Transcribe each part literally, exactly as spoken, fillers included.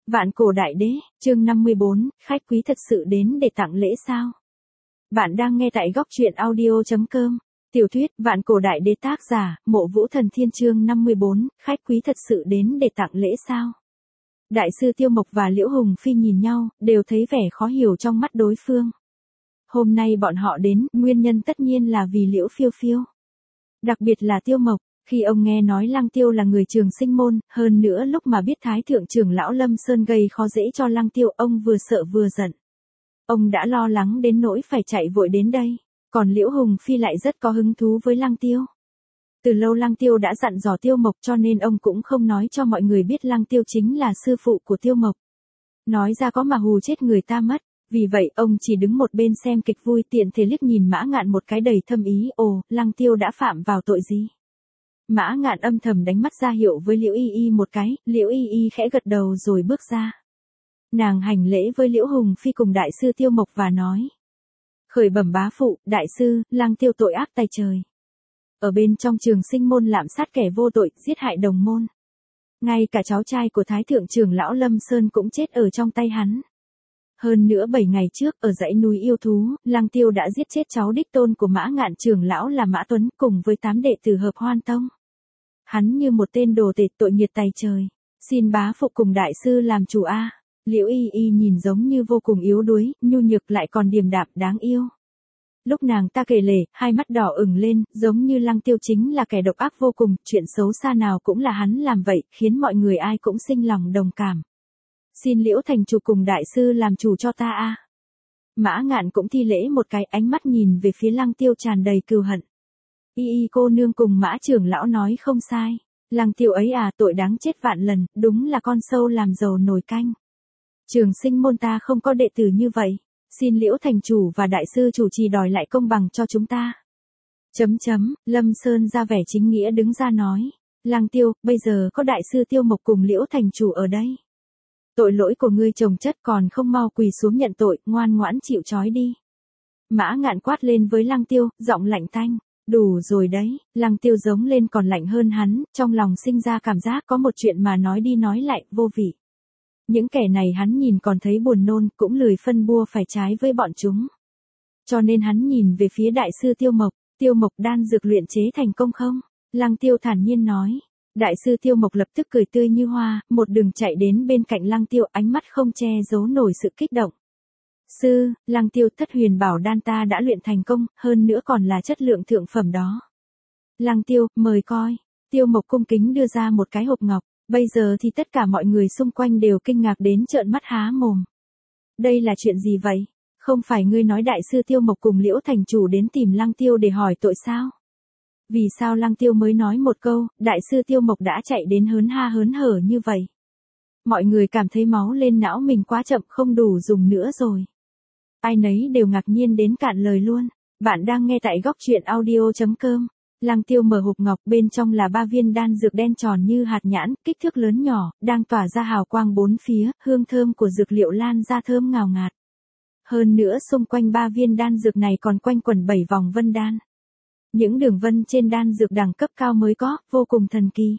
Vạn Cổ Đại Đế, chương năm mươi bốn, khách quý thật sự đến để tặng lễ sao? Bạn đang nghe tại góc truyện audio chấm com. Tiểu thuyết Vạn Cổ Đại Đế tác giả, Mộ Vũ Thần Thiên chương năm mươi bốn, khách quý thật sự đến để tặng lễ sao? Đại sư Tiêu Mộc và Liễu Hùng Phi nhìn nhau, đều thấy vẻ khó hiểu trong mắt đối phương. Hôm nay bọn họ đến, nguyên nhân tất nhiên là vì Liễu Phiêu Phiêu. Đặc biệt là Tiêu Mộc. Khi ông nghe nói Lăng Tiêu là người Trường Sinh môn, hơn nữa lúc mà biết Thái thượng trưởng lão Lâm Sơn gây khó dễ cho Lăng Tiêu, ông vừa sợ vừa giận. Ông đã lo lắng đến nỗi phải chạy vội đến đây, còn Liễu Hùng Phi lại rất có hứng thú với Lăng Tiêu. Từ lâu Lăng Tiêu đã dặn dò Tiêu Mộc cho nên ông cũng không nói cho mọi người biết Lăng Tiêu chính là sư phụ của Tiêu Mộc. Nói ra có mà hù chết người ta mất. Vì vậy ông chỉ đứng một bên xem kịch vui, tiện thể liếc nhìn Mã Ngạn một cái đầy thâm ý. Ồ, Lăng Tiêu đã phạm vào tội gì? Mã Ngạn âm thầm đánh mắt ra hiệu với Liễu Y Y một cái, Liễu Y Y khẽ gật đầu rồi bước ra. Nàng hành lễ với Liễu Hùng Phi cùng đại sư Tiêu Mộc và nói: Khởi bẩm bá phụ, đại sư, Lăng Tiêu tội ác tày trời. Ở bên trong Trường Sinh môn lạm sát kẻ vô tội, giết hại đồng môn. Ngay cả cháu trai của Thái thượng trưởng lão Lâm Sơn cũng chết ở trong tay hắn. Hơn nữa bảy ngày trước, ở dãy núi yêu thú, Lăng Tiêu đã giết chết cháu đích tôn của Mã Ngạn trưởng lão là Mã Tuấn cùng với tám đệ tử Hợp Hoan Tông. Hắn như một tên đồ tể, tội nghiệt tày trời. Xin bá phụ cùng đại sư làm chủ a. Liễu Y Y nhìn giống như vô cùng yếu đuối, nhu nhược lại còn điềm đạm đáng yêu. Lúc nàng ta kể lể, hai mắt đỏ ửng lên, giống như Lăng Tiêu chính là kẻ độc ác vô cùng, chuyện xấu xa nào cũng là hắn làm vậy, khiến mọi người ai cũng sinh lòng đồng cảm. Xin Liễu thành chủ cùng đại sư làm chủ cho ta a. Mã Ngạn cũng thi lễ một cái, ánh mắt nhìn về phía Lăng Tiêu tràn đầy cừu hận. Y Y cô nương cùng Mã trưởng lão nói không sai. Lăng Tiêu ấy à, tội đáng chết vạn lần, đúng là con sâu làm dầu nồi canh. Trường Sinh môn ta không có đệ tử như vậy. Xin Liễu thành chủ và đại sư chủ trì đòi lại công bằng cho chúng ta. Chấm chấm, Lâm Sơn ra vẻ chính nghĩa đứng ra nói. Lăng Tiêu, bây giờ có đại sư Tiêu Mộc cùng Liễu thành chủ ở đây. Tội lỗi của ngươi chồng chất, còn không mau quỳ xuống nhận tội, ngoan ngoãn chịu trói đi. Mã Ngạn quát lên với Lăng Tiêu, giọng lạnh tanh. Đủ rồi đấy. Lăng Tiêu giống lên còn lạnh hơn hắn, trong lòng sinh ra cảm giác có một chuyện mà nói đi nói lại, vô vị. Những kẻ này hắn nhìn còn thấy buồn nôn, cũng lười phân bua phải trái với bọn chúng. Cho nên hắn nhìn về phía đại sư Tiêu Mộc. Tiêu Mộc đan dược luyện chế thành công không? Lăng Tiêu thản nhiên nói. Đại sư Tiêu Mộc lập tức cười tươi như hoa, một đường chạy đến bên cạnh Lăng Tiêu, ánh mắt không che giấu nổi sự kích động. Sư, Lăng Tiêu, thất huyền bảo đan ta đã luyện thành công, hơn nữa còn là chất lượng thượng phẩm đó. Lăng Tiêu, mời coi. Tiêu Mộc cung kính đưa ra một cái hộp ngọc, bây giờ thì tất cả mọi người xung quanh đều kinh ngạc đến trợn mắt há mồm. Đây là chuyện gì vậy? Không phải ngươi nói đại sư Tiêu Mộc cùng Liễu thành chủ đến tìm Lăng Tiêu để hỏi tội sao? Vì sao Lăng Tiêu mới nói một câu, đại sư Tiêu Mộc đã chạy đến hớn ha hớn hở như vậy? Mọi người cảm thấy máu lên não mình quá chậm, không đủ dùng nữa rồi. Ai nấy đều ngạc nhiên đến cạn lời luôn. Bạn đang nghe tại góc truyện audio chấm com. Lăng Tiêu mở hộp ngọc, bên trong là ba viên đan dược đen tròn như hạt nhãn, kích thước lớn nhỏ, đang tỏa ra hào quang bốn phía, hương thơm của dược liệu lan ra thơm ngào ngạt. Hơn nữa xung quanh ba viên đan dược này còn quanh quẩn bảy vòng vân đan. Những đường vân trên đan dược đẳng cấp cao mới có, vô cùng thần kỳ.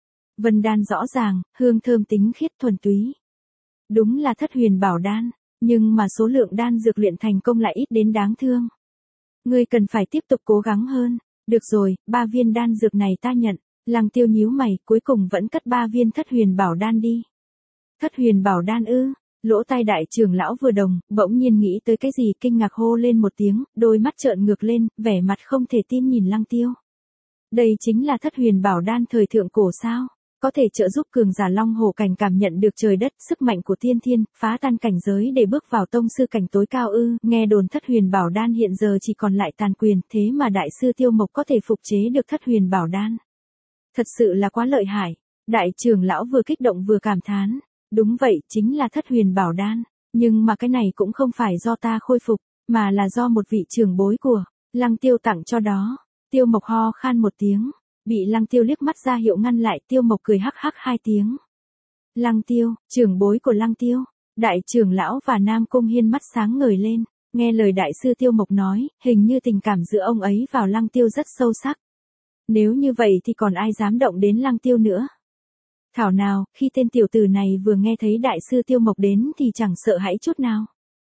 Vân đan rõ ràng, hương thơm tinh khiết thuần túy. Đúng là thất huyền bảo đan, nhưng mà số lượng đan dược luyện thành công lại ít đến đáng thương. Ngươi cần phải tiếp tục cố gắng hơn. Được rồi, ba viên đan dược này ta nhận. Lăng Tiêu nhíu mày, cuối cùng vẫn cất ba viên thất huyền bảo đan đi. Thất huyền bảo đan ư? Lỗ tai đại trưởng lão vừa đồng, bỗng nhiên nghĩ tới cái gì, kinh ngạc hô lên một tiếng, đôi mắt trợn ngược lên, vẻ mặt không thể tin nhìn Lăng Tiêu. Đây chính là thất huyền bảo đan thời thượng cổ sao? Có thể trợ giúp cường giả long hổ cảnh cảm nhận được trời đất, sức mạnh của tiên thiên, phá tan cảnh giới để bước vào tông sư cảnh tối cao ư? Nghe đồn thất huyền bảo đan hiện giờ chỉ còn lại tàn quyền, thế mà đại sư Tiêu Mộc có thể phục chế được thất huyền bảo đan. Thật sự là quá lợi hại. Đại trưởng lão vừa kích động vừa cảm thán. Đúng vậy, chính là thất huyền bảo đan. Nhưng mà cái này cũng không phải do ta khôi phục, mà là do một vị trưởng bối của Lăng Tiêu tặng cho đó. Tiêu Mộc ho khan một tiếng. Bị Lăng Tiêu liếc mắt ra hiệu ngăn lại, Tiêu Mộc cười hắc hắc hai tiếng. Lăng Tiêu, trưởng bối của Lăng Tiêu. Đại trưởng lão và Nam Cung Hiên mắt sáng ngời lên, nghe lời đại sư Tiêu Mộc nói, hình như tình cảm giữa ông ấy vào Lăng Tiêu rất sâu sắc. Nếu như vậy thì còn ai dám động đến Lăng Tiêu nữa. Thảo nào, khi tên tiểu tử này vừa nghe thấy đại sư Tiêu Mộc đến thì chẳng sợ hãi chút nào.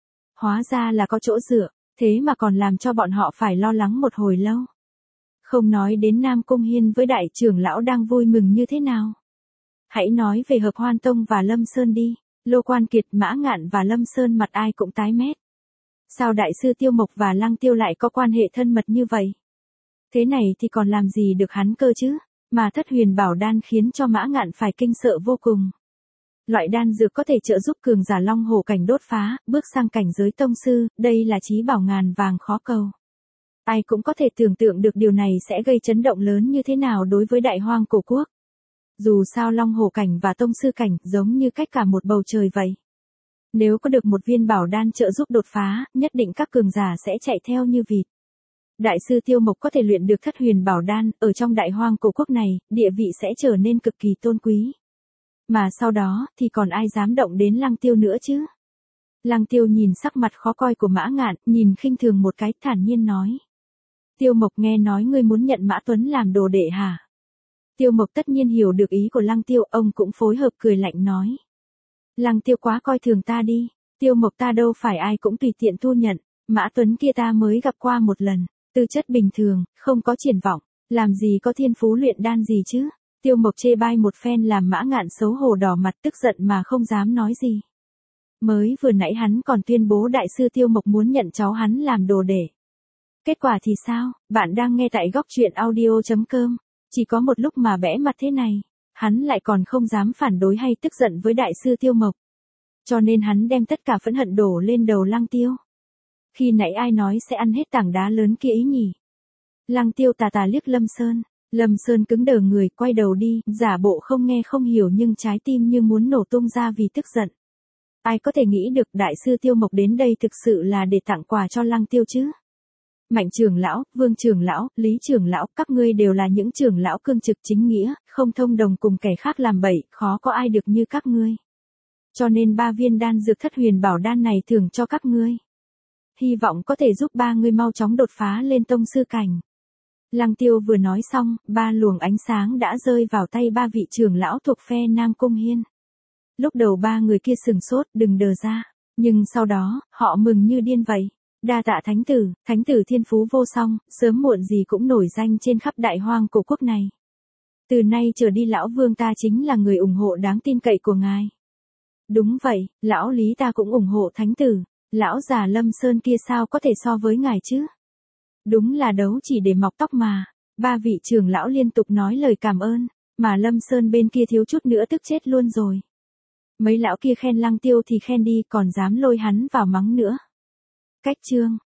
Hóa ra là có chỗ dựa, thế mà còn làm cho bọn họ phải lo lắng một hồi lâu. Không nói đến Nam Cung Hiên với đại trưởng lão đang vui mừng như thế nào. Hãy nói về Hợp Hoan Tông và Lâm Sơn đi, Lô Quan Kiệt, Mã Ngạn và Lâm Sơn mặt ai cũng tái mét. Sao đại sư Tiêu Mộc và Lăng Tiêu lại có quan hệ thân mật như vậy? Thế này thì còn làm gì được hắn cơ chứ, mà thất huyền bảo đan khiến cho Mã Ngạn phải kinh sợ vô cùng. Loại đan dược có thể trợ giúp cường giả long hổ cảnh đốt phá, bước sang cảnh giới tông sư, đây là chí bảo ngàn vàng khó cầu. Ai cũng có thể tưởng tượng được điều này sẽ gây chấn động lớn như thế nào đối với đại hoang cổ quốc. Dù sao long hổ cảnh và tông sư cảnh giống như cách cả một bầu trời vậy. Nếu có được một viên bảo đan trợ giúp đột phá, nhất định các cường giả sẽ chạy theo như vịt. Đại sư Tiêu Mộc có thể luyện được thất huyền bảo đan, ở trong đại hoang cổ quốc này, địa vị sẽ trở nên cực kỳ tôn quý. Mà sau đó, thì còn ai dám động đến Lăng Tiêu nữa chứ? Lăng Tiêu nhìn sắc mặt khó coi của Mã Ngạn, nhìn khinh thường một cái, thản nhiên nói. Tiêu Mộc, nghe nói ngươi muốn nhận Mã Tuấn làm đồ đệ hả? Tiêu Mộc tất nhiên hiểu được ý của Lăng Tiêu, ông cũng phối hợp cười lạnh nói. Lăng Tiêu quá coi thường ta đi, Tiêu Mộc ta đâu phải ai cũng tùy tiện thu nhận, Mã Tuấn kia ta mới gặp qua một lần, tư chất bình thường, không có triển vọng, làm gì có thiên phú luyện đan gì chứ? Tiêu Mộc chê bai một phen làm Mã Ngạn xấu hổ đỏ mặt tức giận mà không dám nói gì. Mới vừa nãy hắn còn tuyên bố đại sư Tiêu Mộc muốn nhận cháu hắn làm đồ đệ. Kết quả thì sao? Bạn đang nghe tại góc truyện audio chấm com. Chỉ có một lúc mà bẽ mặt thế này, hắn lại còn không dám phản đối hay tức giận với đại sư Tiêu Mộc. Cho nên hắn đem tất cả phẫn hận đổ lên đầu Lăng Tiêu. Khi nãy ai nói sẽ ăn hết tảng đá lớn kia ý nhỉ? Lăng Tiêu tà tà liếc Lâm Sơn. Lâm Sơn cứng đờ người, quay đầu đi, giả bộ không nghe không hiểu nhưng trái tim như muốn nổ tung ra vì tức giận. Ai có thể nghĩ được đại sư Tiêu Mộc đến đây thực sự là để tặng quà cho Lăng Tiêu chứ? Mạnh trưởng lão, Vương trưởng lão, Lý trưởng lão, các ngươi đều là những trưởng lão cương trực chính nghĩa, không thông đồng cùng kẻ khác làm bậy, khó có ai được như các ngươi. Cho nên ba viên đan dược thất huyền bảo đan này thưởng cho các ngươi. Hy vọng có thể giúp ba ngươi mau chóng đột phá lên tông sư cảnh. Lăng Tiêu vừa nói xong, ba luồng ánh sáng đã rơi vào tay ba vị trưởng lão thuộc phe Nam Cung Hiên. Lúc đầu ba người kia sừng sốt, đừng đờ ra, nhưng sau đó, họ mừng như điên vậy. Đa tạ thánh tử, thánh tử thiên phú vô song, sớm muộn gì cũng nổi danh trên khắp đại hoang cổ quốc này. Từ nay trở đi lão Vương ta chính là người ủng hộ đáng tin cậy của ngài. Đúng vậy, lão Lý ta cũng ủng hộ thánh tử, lão già Lâm Sơn kia sao có thể so với ngài chứ? Đúng là đấu chỉ để mọc tóc mà. Ba vị trưởng lão liên tục nói lời cảm ơn, mà Lâm Sơn bên kia thiếu chút nữa tức chết luôn rồi. Mấy lão kia khen Lăng Tiêu thì khen đi, còn dám lôi hắn vào mắng nữa. Cách chương